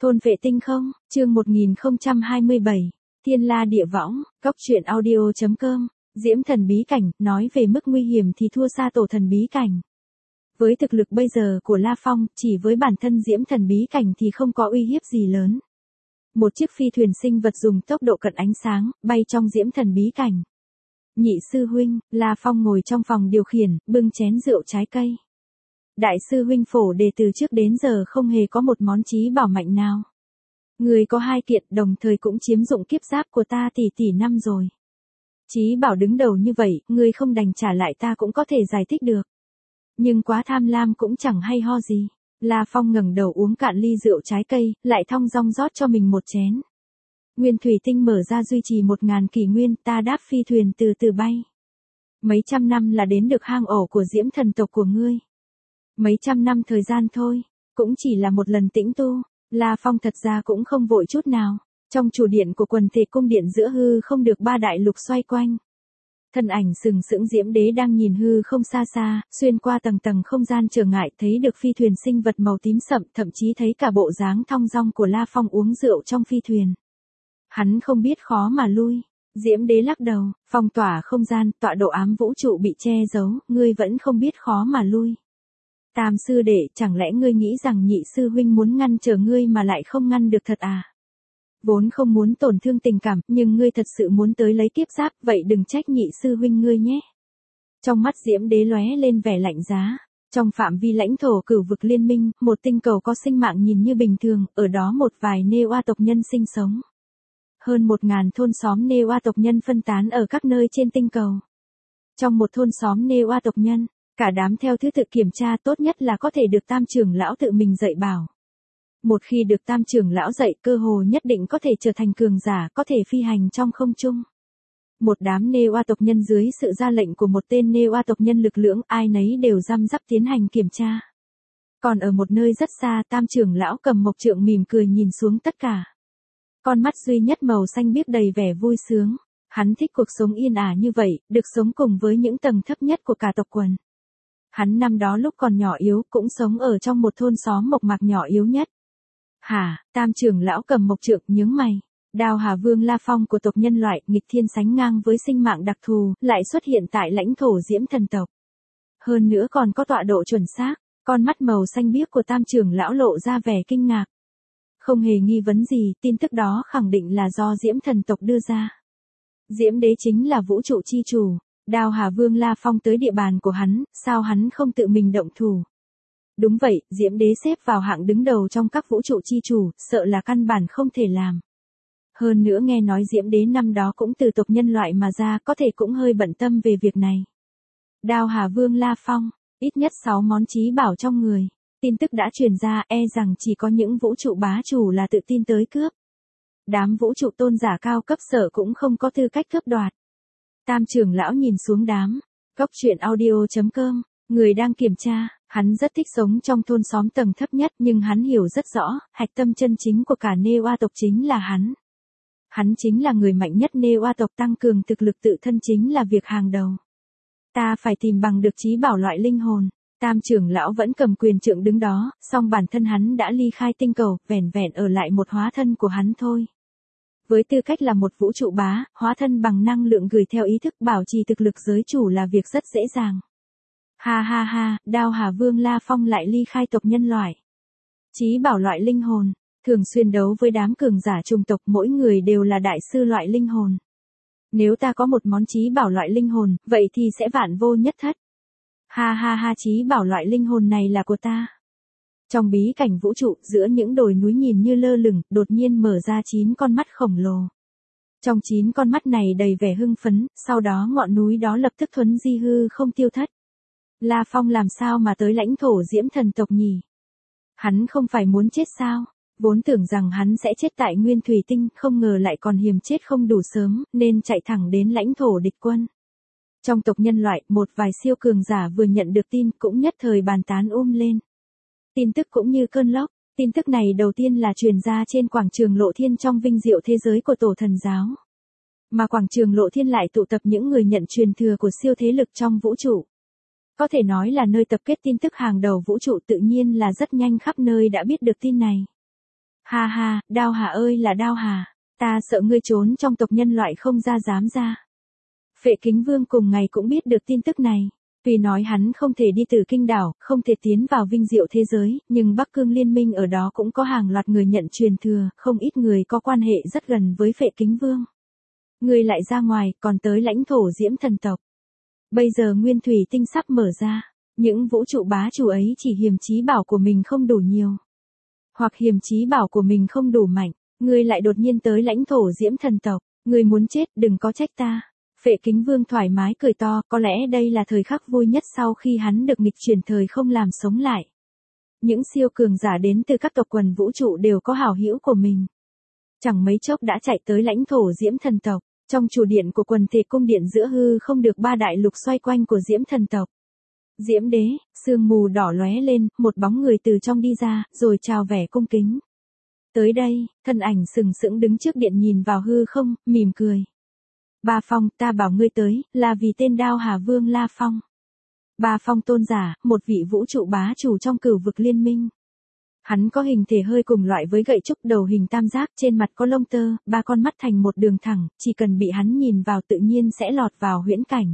Thôn vệ tinh không, chương 1027, Thiên La Địa Võng, Cóc truyện audio.com, Diễm Thần Bí Cảnh, nói về mức nguy hiểm thì thua xa Tổ Thần Bí Cảnh. Với thực lực bây giờ của La Phong, chỉ với bản thân Diễm Thần Bí Cảnh thì không có uy hiếp gì lớn. Một chiếc phi thuyền sinh vật dùng tốc độ cận ánh sáng, bay trong Diễm Thần Bí Cảnh. Nhị sư huynh, La Phong ngồi trong phòng điều khiển, bưng chén rượu trái cây. Đại sư huynh Phổ Đề từ trước đến giờ không hề có một món chí bảo mạnh nào. Người có 2 kiện, đồng thời cũng chiếm dụng kiếp giáp của ta tỷ năm rồi. Chí bảo đứng đầu như vậy, người không đành trả lại ta cũng có thể giải thích được. Nhưng quá tham lam cũng chẳng hay ho gì. La Phong ngẩng đầu uống cạn ly rượu trái cây, lại thong dong rót cho mình một chén. Nguyên thủy tinh mở ra duy trì 1000 kỷ nguyên, ta đáp phi thuyền từ từ bay. Mấy trăm năm là đến được hang ổ của Diễm thần tộc của ngươi. Mấy trăm năm thời gian thôi, cũng chỉ là một lần tĩnh tu. La Phong thật ra cũng không vội chút nào. Trong chủ điện của quần thể cung điện giữa hư không được 3 đại lục xoay quanh. Thân ảnh sừng sững Diễm Đế đang nhìn hư không xa xa, xuyên qua tầng tầng không gian trở ngại, thấy được phi thuyền sinh vật màu tím sậm, thậm chí thấy cả bộ dáng thong dong của La Phong uống rượu trong phi thuyền. Hắn không biết khó mà lui. Diễm Đế lắc đầu, phong tỏa không gian, tọa độ ám vũ trụ bị che giấu, ngươi vẫn không biết khó mà lui. Tam sư đệ, chẳng lẽ ngươi nghĩ rằng nhị sư huynh muốn ngăn trở ngươi mà lại không ngăn được thật à? Vốn không muốn tổn thương tình cảm, nhưng ngươi thật sự muốn tới lấy kiếp giáp, vậy đừng trách nhị sư huynh ngươi nhé. Trong mắt Diễm Đế lóe lên vẻ lạnh giá. Trong phạm vi lãnh thổ cửu vực liên minh, một tinh cầu có sinh mạng nhìn như bình thường, ở đó một vài Nê-oa tộc nhân sinh sống. Hơn 1000 thôn xóm Nê-oa tộc nhân phân tán ở các nơi trên tinh cầu. Trong một thôn xóm Nê-oa tộc nhân, cả đám theo thứ tự kiểm tra, tốt nhất là có thể được tam trưởng lão tự mình dạy bảo. Một khi được tam trưởng lão dạy, cơ hồ nhất định có thể trở thành cường giả, có thể phi hành trong không trung. Một đám Nê-oa tộc nhân dưới sự ra lệnh của một tên Nê-oa tộc nhân lực lưỡng, ai nấy đều răm rắp tiến hành kiểm tra. Còn ở một nơi rất xa, tam trưởng lão cầm mộc trượng mỉm cười nhìn xuống tất cả. Con mắt duy nhất màu xanh biếc đầy vẻ vui sướng. Hắn thích cuộc sống yên ả như vậy, được sống cùng với những tầng thấp nhất của cả tộc quần. Hắn năm đó lúc còn nhỏ yếu cũng sống ở trong một thôn xóm mộc mạc nhỏ yếu nhất. Hả, tam trưởng lão cầm mộc trượng nhướng mày. Đao Hà Vương La Phong của tộc nhân loại nghịch thiên sánh ngang với sinh mạng đặc thù, lại xuất hiện tại lãnh thổ Diễm thần tộc. Hơn nữa còn có tọa độ chuẩn xác, con mắt màu xanh biếc của tam trưởng lão lộ ra vẻ kinh ngạc. Không hề nghi vấn gì, tin tức đó khẳng định là do Diễm thần tộc đưa ra. Diễm Đế chính là vũ trụ chi chủ. Đao Hà Vương La Phong tới địa bàn của hắn, sao hắn không tự mình động thủ? Đúng vậy, Diễm Đế xếp vào hạng đứng đầu trong các vũ trụ chi chủ, sợ là căn bản không thể làm. Hơn nữa nghe nói Diễm Đế năm đó cũng từ tộc nhân loại mà ra, có thể cũng hơi bận tâm về việc này. Đao Hà Vương La Phong, ít nhất 6 món chí bảo trong người. Tin tức đã truyền ra, e rằng chỉ có những vũ trụ bá chủ là tự tin tới cướp. Đám vũ trụ tôn giả cao cấp sở cũng không có tư cách cướp đoạt. Tam trưởng lão nhìn xuống đám. Cóc truyện audio.com, người đang kiểm tra, hắn rất thích sống trong thôn xóm tầng thấp nhất, nhưng hắn hiểu rất rõ, hạch tâm chân chính của cả Nê-oa tộc chính là hắn. Hắn chính là người mạnh nhất Nê-oa tộc, tăng cường thực lực tự thân chính là việc hàng đầu. Ta phải tìm bằng được chí bảo loại linh hồn. Tam trưởng lão vẫn cầm quyền trượng đứng đó, song bản thân hắn đã ly khai tinh cầu, vẻn vẹn ở lại một hóa thân của hắn thôi. Với tư cách là một vũ trụ bá, hóa thân bằng năng lượng gửi theo ý thức bảo trì thực lực giới chủ là việc rất dễ dàng. Ha ha ha, Đao Hà Vương La Phong lại ly khai tộc nhân loại. Chí bảo loại linh hồn, thường xuyên đấu với đám cường giả chủng tộc, mỗi người đều là đại sư loại linh hồn. Nếu ta có một món chí bảo loại linh hồn, vậy thì sẽ vạn vô nhất thất. Ha ha ha, chí bảo loại linh hồn này là của ta. Trong bí cảnh vũ trụ, giữa những đồi núi nhìn như lơ lửng, đột nhiên mở ra 9 con mắt khổng lồ. Trong 9 con mắt này đầy vẻ hưng phấn, sau đó ngọn núi đó lập tức thuấn di hư không tiêu thất. La Phong làm sao mà tới lãnh thổ Diễm thần tộc nhỉ? Hắn không phải muốn chết sao? Vốn tưởng rằng hắn sẽ chết tại Nguyên Thủy Tinh, không ngờ lại còn hiểm chết không đủ sớm, nên chạy thẳng đến lãnh thổ địch quân. Trong tộc nhân loại, một vài siêu cường giả vừa nhận được tin cũng nhất thời bàn tán lên. Tin tức cũng như cơn lốc, tin tức này đầu tiên là truyền ra trên quảng trường Lộ Thiên trong vinh diệu thế giới của Tổ Thần Giáo. Mà quảng trường Lộ Thiên lại tụ tập những người nhận truyền thừa của siêu thế lực trong vũ trụ. Có thể nói là nơi tập kết tin tức hàng đầu vũ trụ, tự nhiên là rất nhanh khắp nơi đã biết được tin này. Ha ha, Đao Hà ơi là Đao Hà, ta sợ ngươi trốn trong tộc nhân loại không ra dám ra. Phệ Kính Vương cùng ngày cũng biết được tin tức này. Tuy nói hắn không thể đi từ kinh đảo, không thể tiến vào vinh diệu thế giới, nhưng Bắc Cương Liên minh ở đó cũng có hàng loạt người nhận truyền thừa, không ít người có quan hệ rất gần với Phệ Kính Vương. Người lại ra ngoài, còn tới lãnh thổ Diễm Thần tộc. Bây giờ Nguyên Thủy Tinh sắp mở ra, những vũ trụ bá chủ ấy chỉ hiềm chí bảo của mình không đủ nhiều. Hoặc hiềm chí bảo của mình không đủ mạnh, người lại đột nhiên tới lãnh thổ Diễm Thần tộc, người muốn chết đừng có trách ta. Phệ Kính Vương thoải mái cười to, có lẽ đây là thời khắc vui nhất sau khi hắn được nghịch chuyển thời không làm sống lại. Những siêu cường giả đến từ các tộc quần vũ trụ đều có hảo hữu của mình. Chẳng mấy chốc đã chạy tới lãnh thổ Diễm Thần tộc, trong chủ điện của quần thể cung điện giữa hư không được ba đại lục xoay quanh của Diễm Thần tộc. Diễm Đế, sương mù đỏ lóe lên, một bóng người từ trong đi ra, rồi chào vẻ cung kính. Tới đây, thân ảnh sừng sững đứng trước điện nhìn vào hư không, mỉm cười. Ba Phong, ta bảo ngươi tới, là vì tên Đao Hà Vương La Phong. Ba Phong tôn giả, một vị vũ trụ bá chủ trong cửu vực liên minh. Hắn có hình thể hơi cùng loại với gậy trúc, đầu hình tam giác, trên mặt có lông tơ, ba con mắt thành một đường thẳng, chỉ cần bị hắn nhìn vào tự nhiên sẽ lọt vào huyễn cảnh.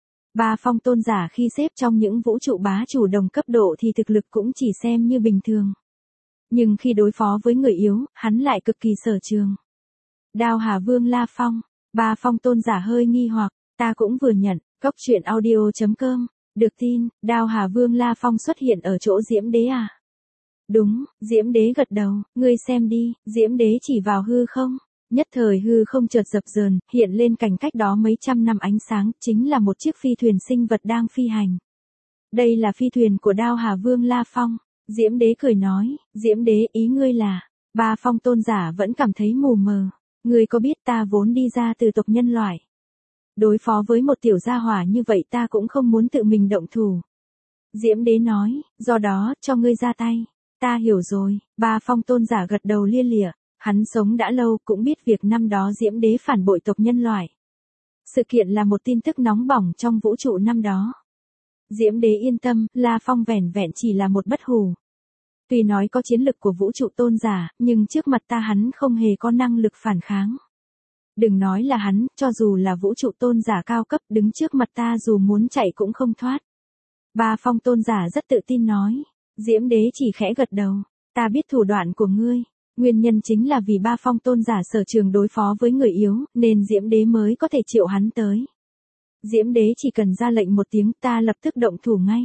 Ba Phong tôn giả khi xếp trong những vũ trụ bá chủ đồng cấp độ thì thực lực cũng chỉ xem như bình thường. Nhưng khi đối phó với người yếu, hắn lại cực kỳ sở trường. Đao Hà Vương La Phong. Ba Phong tôn giả hơi nghi hoặc, ta cũng vừa nhận, cốc truyện audio.com, được tin, Đao Hà Vương La Phong xuất hiện ở chỗ Diễm Đế à? Đúng, Diễm Đế gật đầu, ngươi xem đi, Diễm Đế chỉ vào hư không, nhất thời hư không chợt dập dờn, hiện lên cảnh cách đó mấy trăm năm ánh sáng, chính là một chiếc phi thuyền sinh vật đang phi hành. Đây là phi thuyền của Đao Hà Vương La Phong, Diễm Đế cười nói, Diễm Đế ý ngươi là, Ba Phong tôn giả vẫn cảm thấy mù mờ. Ngươi có biết ta vốn đi ra từ tộc nhân loại. Đối phó với một tiểu gia hỏa như vậy ta cũng không muốn tự mình động thủ. Diễm Đế nói, do đó, cho ngươi ra tay. Ta hiểu rồi, Ba Phong tôn giả gật đầu lia lịa, hắn sống đã lâu cũng biết việc năm đó Diễm Đế phản bội tộc nhân loại. Sự kiện là một tin tức nóng bỏng trong vũ trụ năm đó. Diễm Đế yên tâm, La Phong vẻn vẹn chỉ là một bất hủ. Tuy nói có chiến lực của vũ trụ tôn giả, nhưng trước mặt ta hắn không hề có năng lực phản kháng. Đừng nói là hắn, cho dù là vũ trụ tôn giả cao cấp đứng trước mặt ta dù muốn chạy cũng không thoát. Ba Phong tôn giả rất tự tin nói. Diễm Đế chỉ khẽ gật đầu. Ta biết thủ đoạn của ngươi. Nguyên nhân chính là vì Ba Phong tôn giả sở trường đối phó với người yếu, nên Diễm Đế mới có thể triệu hắn tới. Diễm Đế chỉ cần ra lệnh một tiếng ta lập tức động thủ ngay.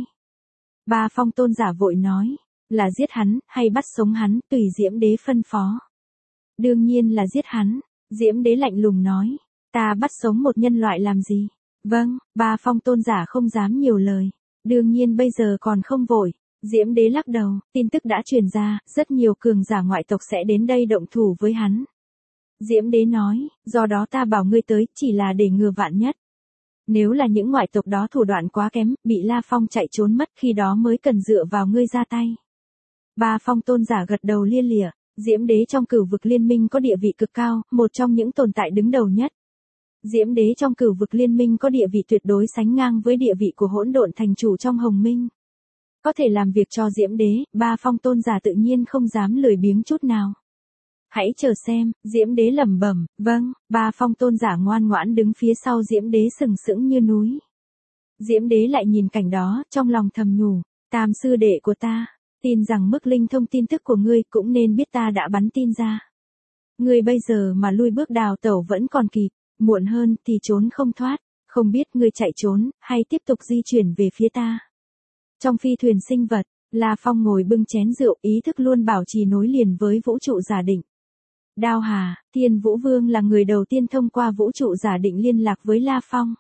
Ba Phong tôn giả vội nói. Là giết hắn, hay bắt sống hắn, tùy Diễm Đế phân phó. Đương nhiên là giết hắn, Diễm Đế lạnh lùng nói. Ta bắt sống một nhân loại làm gì? Vâng, Ba Phong tôn giả không dám nhiều lời. Đương nhiên bây giờ còn không vội. Diễm Đế lắc đầu, tin tức đã truyền ra, rất nhiều cường giả ngoại tộc sẽ đến đây động thủ với hắn. Diễm Đế nói, do đó ta bảo ngươi tới, chỉ là để ngừa vạn nhất. Nếu là những ngoại tộc đó thủ đoạn quá kém, bị La Phong chạy trốn mất khi đó mới cần dựa vào ngươi ra tay. Ba Phong tôn giả gật đầu lia lịa, Diễm Đế trong cửu vực liên minh có địa vị cực cao, một trong những tồn tại đứng đầu nhất. Diễm Đế trong cửu vực liên minh có địa vị tuyệt đối sánh ngang với địa vị của hỗn độn thành chủ trong Hồng Minh. Có thể làm việc cho Diễm Đế, Ba Phong tôn giả tự nhiên không dám lười biếng chút nào. Hãy chờ xem, Diễm Đế lẩm bẩm, vâng, Ba Phong tôn giả ngoan ngoãn đứng phía sau Diễm Đế sừng sững như núi. Diễm Đế lại nhìn cảnh đó, trong lòng thầm nhủ, Tam sư đệ của ta. Tin rằng mức linh thông tin tức của ngươi cũng nên biết ta đã bắn tin ra. Ngươi bây giờ mà lui bước đào tẩu vẫn còn kịp, muộn hơn thì trốn không thoát, không biết ngươi chạy trốn, hay tiếp tục di chuyển về phía ta. Trong phi thuyền sinh vật, La Phong ngồi bưng chén rượu, ý thức luôn bảo trì nối liền với vũ trụ giả định. Đao Hà, Thiên Vũ Vương là người đầu tiên thông qua vũ trụ giả định liên lạc với La Phong.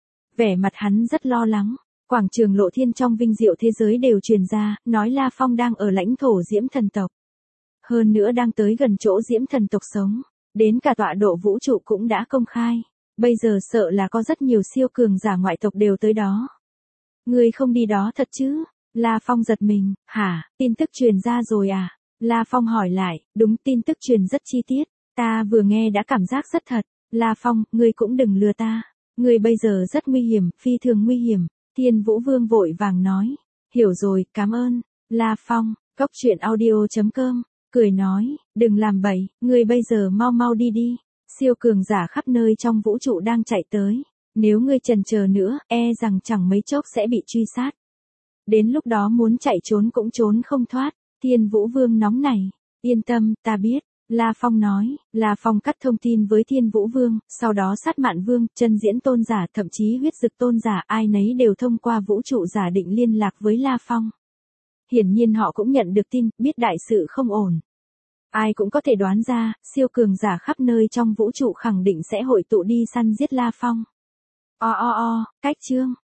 Vẻ mặt hắn rất lo lắng. Quảng trường Lộ Thiên trong vinh diệu thế giới đều truyền ra, nói La Phong đang ở lãnh thổ Diễm Thần tộc. Hơn nữa đang tới gần chỗ Diễm Thần tộc sống, đến cả tọa độ vũ trụ cũng đã công khai. Bây giờ sợ là có rất nhiều siêu cường giả ngoại tộc đều tới đó. Ngươi không đi đó thật chứ? La Phong giật mình, hả, tin tức truyền ra rồi à? La Phong hỏi lại, đúng, tin tức truyền rất chi tiết, ta vừa nghe đã cảm giác rất thật. La Phong, ngươi cũng đừng lừa ta, ngươi bây giờ rất nguy hiểm, phi thường nguy hiểm. Thiên Vũ Vương vội vàng nói, hiểu rồi, cảm ơn. La Phong, cốc truyện audio.com cười nói, đừng làm bậy, ngươi bây giờ mau mau đi đi. Siêu cường giả khắp nơi trong vũ trụ đang chạy tới. Nếu ngươi chần chờ nữa, e rằng chẳng mấy chốc sẽ bị truy sát. Đến lúc đó muốn chạy trốn cũng trốn không thoát. Thiên Vũ Vương nóng nảy. Yên tâm, ta biết. La Phong nói. La Phong cắt thông tin với Thiên Vũ Vương, sau đó Sát Mạn Vương, Chân Diễn Tôn giả, thậm chí Huyết Dực Tôn giả, ai nấy đều thông qua vũ trụ giả định liên lạc với La Phong. Hiển nhiên họ cũng nhận được tin, biết đại sự không ổn. Ai cũng có thể đoán ra, siêu cường giả khắp nơi trong vũ trụ khẳng định sẽ hội tụ đi săn giết La Phong. Cách chương